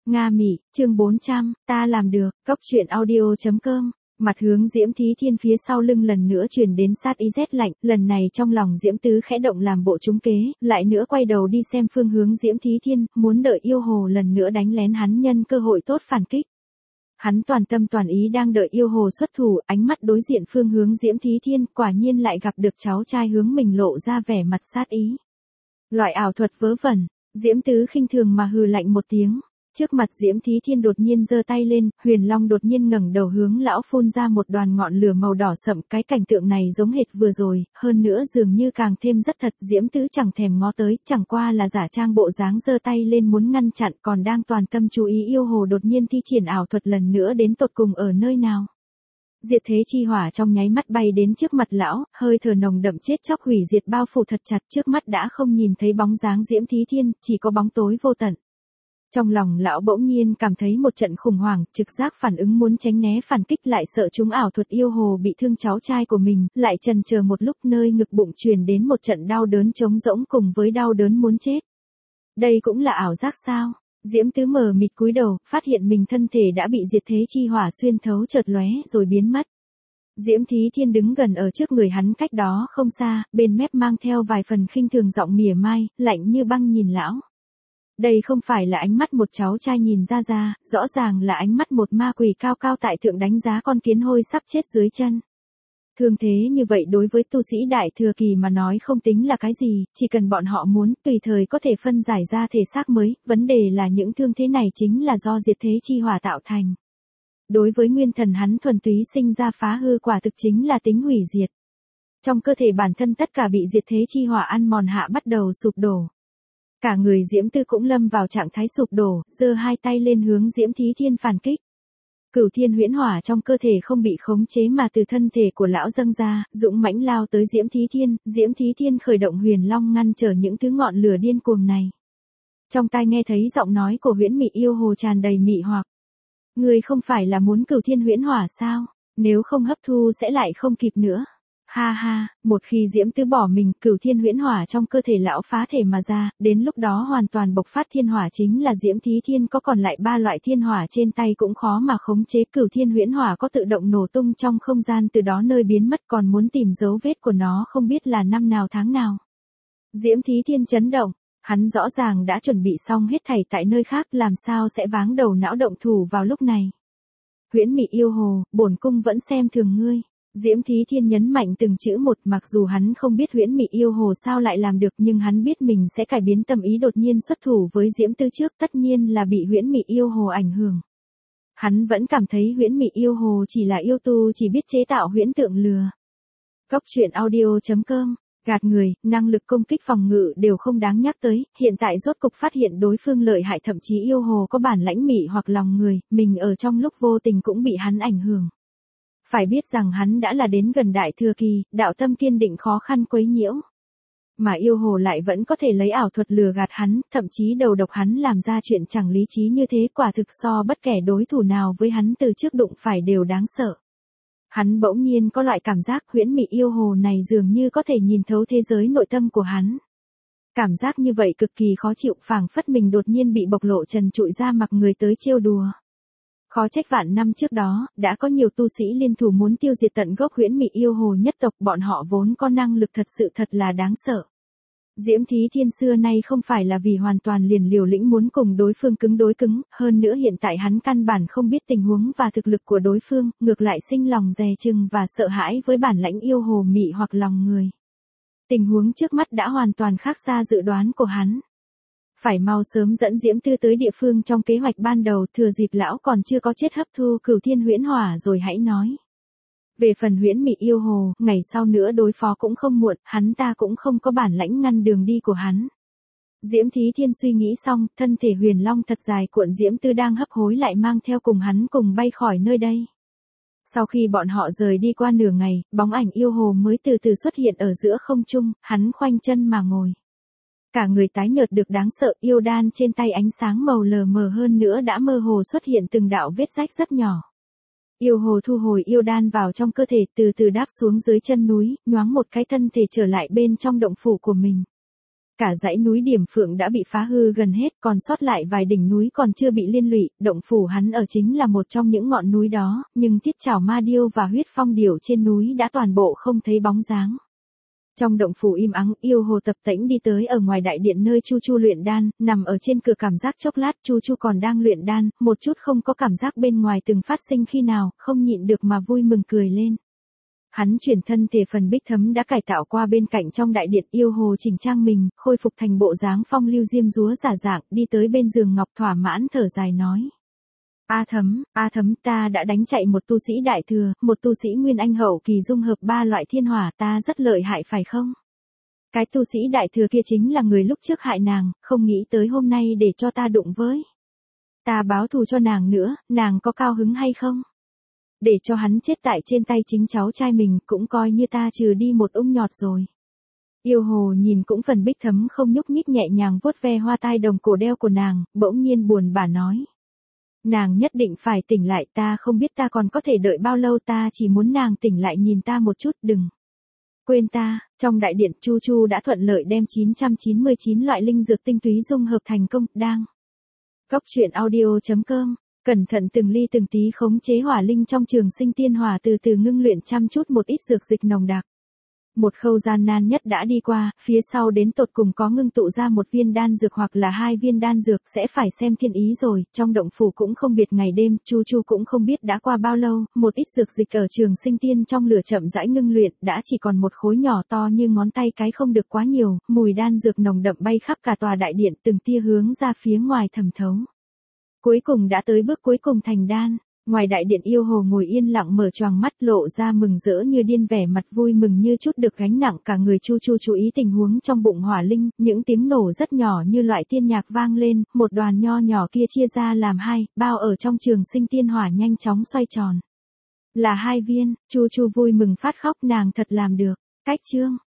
Nga Mị, chương 400, ta làm được, cóc truyện audio.com. Mặt hướng Diễm Thí Thiên phía sau lưng lần nữa truyền đến sát ý rét lạnh, lần này trong lòng Diễm Tứ khẽ động làm bộ trúng kế, lại nữa quay đầu đi xem phương hướng Diễm Thí Thiên, muốn đợi yêu hồ lần nữa đánh lén hắn nhân cơ hội tốt phản kích. Hắn toàn tâm toàn ý đang đợi yêu hồ xuất thủ, ánh mắt đối diện phương hướng Diễm Thí Thiên, quả nhiên lại gặp được cháu trai hướng mình lộ ra vẻ mặt sát ý. Loại ảo thuật vớ vẩn, Diễm Tứ khinh thường mà hừ lạnh một tiếng. Trước mặt Diễm Thí Thiên đột nhiên giơ tay lên, Huyền Long đột nhiên ngẩng đầu hướng lão phun ra một đoàn ngọn lửa màu đỏ sậm, cái cảnh tượng này giống hệt vừa rồi, hơn nữa dường như càng thêm rất thật, Diễm Tứ chẳng thèm ngó tới, chẳng qua là giả trang bộ dáng giơ tay lên muốn ngăn chặn, còn đang toàn tâm chú ý yêu hồ đột nhiên thi triển ảo thuật lần nữa đến tột cùng ở nơi nào. Diệt thế chi hỏa trong nháy mắt bay đến trước mặt lão, hơi thở nồng đậm chết chóc hủy diệt bao phủ thật chặt, trước mắt đã không nhìn thấy bóng dáng Diễm Thí Thiên, chỉ có bóng tối vô tận. Trong lòng lão bỗng nhiên cảm thấy một trận khủng hoảng, trực giác phản ứng muốn tránh né phản kích, lại sợ chúng ảo thuật yêu hồ bị thương cháu trai của mình, lại chần chờ một lúc, nơi ngực bụng truyền đến một trận đau đớn trống rỗng cùng với đau đớn muốn chết. Đây cũng là ảo giác sao? Diễm Tứ mờ mịt cúi đầu, phát hiện mình thân thể đã bị diệt thế chi hỏa xuyên thấu chợt lóe rồi biến mất. Diễm Thí Thiên đứng gần ở trước người hắn cách đó không xa, bên mép mang theo vài phần khinh thường giọng mỉa mai, lạnh như băng nhìn lão. Đây không phải là ánh mắt một cháu trai nhìn ra, rõ ràng là ánh mắt một ma quỷ cao cao tại thượng đánh giá con kiến hôi sắp chết dưới chân. Thương thế như vậy đối với tu sĩ đại thừa kỳ mà nói không tính là cái gì, chỉ cần bọn họ muốn, tùy thời có thể phân giải ra thể xác mới, vấn đề là những thương thế này chính là do diệt thế chi hỏa tạo thành. Đối với nguyên thần hắn thuần túy sinh ra phá hư quả thực chính là tính hủy diệt. Trong cơ thể bản thân tất cả bị diệt thế chi hỏa ăn mòn hạ bắt đầu sụp đổ. Cả người Diễm Tư cũng lâm vào trạng thái sụp đổ, giơ hai tay lên hướng Diễm Thí Thiên phản kích. Cửu Thiên huyễn hỏa trong cơ thể không bị khống chế mà từ thân thể của lão dâng ra, dũng mãnh lao tới Diễm Thí Thiên khởi động Huyền Long ngăn trở những thứ ngọn lửa điên cuồng này. Trong tai nghe thấy giọng nói của huyễn mị yêu hồ tràn đầy mị hoặc. Người không phải là muốn Cửu Thiên huyễn hỏa sao? Nếu không hấp thu sẽ lại không kịp nữa. Ha ha, một khi Diễm Tứ bỏ mình, Cửu Thiên huyễn hỏa trong cơ thể lão phá thể mà ra, đến lúc đó hoàn toàn bộc phát thiên hỏa, chính là Diễm Thí Thiên có còn lại 3 loại thiên hỏa trên tay cũng khó mà khống chế. Cửu Thiên huyễn hỏa có tự động nổ tung trong không gian, từ đó nơi biến mất, còn muốn tìm dấu vết của nó không biết là năm nào tháng nào. Diễm Thí Thiên chấn động, hắn rõ ràng đã chuẩn bị xong hết thảy tại nơi khác, làm sao sẽ váng đầu não động thủ vào lúc này. Huyễn mị yêu hồ, bổn cung vẫn xem thường ngươi. Diễm Thí Thiên nhấn mạnh từng chữ một, mặc dù hắn không biết huyễn mị yêu hồ sao lại làm được, nhưng hắn biết mình sẽ cải biến tâm ý đột nhiên xuất thủ với Diễm Tư trước, tất nhiên là bị huyễn mị yêu hồ ảnh hưởng. Hắn vẫn cảm thấy huyễn mị yêu hồ chỉ là yêu tu chỉ biết chế tạo huyễn tượng lừa. Cóc truyện audio.com, gạt người, năng lực công kích phòng ngự đều không đáng nhắc tới, hiện tại rốt cục phát hiện đối phương lợi hại, thậm chí yêu hồ có bản lãnh mị hoặc lòng người, mình ở trong lúc vô tình cũng bị hắn ảnh hưởng. Phải biết rằng hắn đã là đến gần đại thừa kỳ, đạo tâm kiên định khó khăn quấy nhiễu. Mà yêu hồ lại vẫn có thể lấy ảo thuật lừa gạt hắn, thậm chí đầu độc hắn làm ra chuyện chẳng lý trí như thế, quả thực so bất kể đối thủ nào với hắn từ trước đụng phải đều đáng sợ. Hắn bỗng nhiên có loại cảm giác huyễn mị yêu hồ này dường như có thể nhìn thấu thế giới nội tâm của hắn. Cảm giác như vậy cực kỳ khó chịu, phảng phất mình đột nhiên bị bộc lộ trần trụi ra mặc người tới trêu đùa. Khó trách vạn năm trước đó, đã có nhiều tu sĩ liên thủ muốn tiêu diệt tận gốc huyễn mị yêu hồ nhất tộc, bọn họ vốn có năng lực thật là đáng sợ. Diễm Thí Thiên xưa nay không phải là vì hoàn toàn liền liều lĩnh muốn cùng đối phương cứng đối cứng, hơn nữa hiện tại hắn căn bản không biết tình huống và thực lực của đối phương, ngược lại sinh lòng dè chừng và sợ hãi với bản lãnh yêu hồ mị hoặc lòng người. Tình huống trước mắt đã hoàn toàn khác xa dự đoán của hắn. Phải mau sớm dẫn Diễm Tư tới địa phương trong kế hoạch ban đầu, thừa dịp lão còn chưa có chết hấp thu Cửu Thiên huyễn hỏa rồi hãy nói. Về phần huyễn mị yêu hồ, ngày sau nữa đối phó cũng không muộn, hắn ta cũng không có bản lãnh ngăn đường đi của hắn. Diễm Thí Thiên suy nghĩ xong, thân thể Huyền Long thật dài cuộn Diễm Tư đang hấp hối lại mang theo cùng hắn cùng bay khỏi nơi đây. Sau khi bọn họ rời đi qua nửa ngày, bóng ảnh yêu hồ mới từ từ xuất hiện ở giữa không trung, hắn khoanh chân mà ngồi. Cả người tái nhợt được đáng sợ, yêu đan trên tay ánh sáng màu lờ mờ hơn nữa đã mơ hồ xuất hiện từng đạo vết rách rất nhỏ. Yêu hồ thu hồi yêu đan vào trong cơ thể, từ từ đáp xuống dưới chân núi, nhoáng một cái thân thể trở lại bên trong động phủ của mình. Cả dãy núi Điểm Phượng đã bị phá hư gần hết, còn sót lại vài đỉnh núi còn chưa bị liên lụy, động phủ hắn ở chính là một trong những ngọn núi đó, nhưng Thiết Trảo Ma Điêu và Huyết Phong Điểu trên núi đã toàn bộ không thấy bóng dáng. Trong động phủ im ắng, Yêu Hồ tập tễnh đi tới ở ngoài đại điện nơi Chu Chu luyện đan, nằm ở trên cửa cảm giác chốc lát Chu Chu còn đang luyện đan, một chút không có cảm giác bên ngoài từng phát sinh khi nào, không nhịn được mà vui mừng cười lên. Hắn chuyển thân thể phần Bích Thấm đã cải tạo qua bên cạnh trong đại điện. Yêu Hồ chỉnh trang mình, khôi phục thành bộ dáng phong lưu diêm dúa giả dạng, đi tới bên giường ngọc thỏa mãn thở dài nói. A Thấm, ta đã đánh chạy một tu sĩ đại thừa, một tu sĩ nguyên anh hậu kỳ dung hợp 3 loại thiên hỏa, ta rất lợi hại phải không? Cái tu sĩ đại thừa kia chính là người lúc trước hại nàng, không nghĩ tới hôm nay để cho ta đụng với. Ta báo thù cho nàng nữa, nàng có cao hứng hay không? Để cho hắn chết tại trên tay chính cháu trai mình, cũng coi như ta trừ đi một ung nhọt rồi. Yêu Hồ nhìn cũng phần Bích Thấm không nhúc nhích nhẹ nhàng vuốt ve hoa tai đồng cổ đeo của nàng, bỗng nhiên buồn bã nói. Nàng nhất định phải tỉnh lại, ta không biết ta còn có thể đợi bao lâu, ta chỉ muốn nàng tỉnh lại nhìn ta một chút, đừng quên ta. Trong đại điện Chu Chu đã thuận lợi đem 999 loại linh dược tinh túy dung hợp thành công, đang. Góc truyện audio.com. Cẩn thận từng ly từng tí khống chế hỏa linh trong trường sinh tiên hỏa, từ từ ngưng luyện chăm chút một ít dược dịch nồng đặc. Một khâu gian nan nhất đã đi qua, phía sau đến tột cùng có ngưng tụ ra một viên đan dược hoặc là 2 viên đan dược, sẽ phải xem thiên ý rồi. Trong động phủ cũng không biệt ngày đêm, Chu Chu cũng không biết đã qua bao lâu, một ít dược dịch ở trường sinh tiên trong lửa chậm rãi ngưng luyện, đã chỉ còn một khối nhỏ to như ngón tay cái, không được quá nhiều, mùi đan dược nồng đậm bay khắp cả tòa đại điện, từng tia hướng ra phía ngoài thẩm thấu. Cuối cùng đã tới bước cuối cùng thành đan. Ngoài đại điện Yêu Hồ ngồi yên lặng mở choàng mắt, lộ ra mừng rỡ như điên, vẻ mặt vui mừng như chút được gánh nặng. Cả người Chu Chu chú ý tình huống trong bụng hỏa linh, những tiếng nổ rất nhỏ như loại tiên nhạc vang lên, một đoàn nho nhỏ kia chia ra làm 2, bao ở trong trường sinh tiên hỏa nhanh chóng xoay tròn. Là 2 viên, Chu Chu vui mừng phát khóc, nàng thật làm được. Cách chương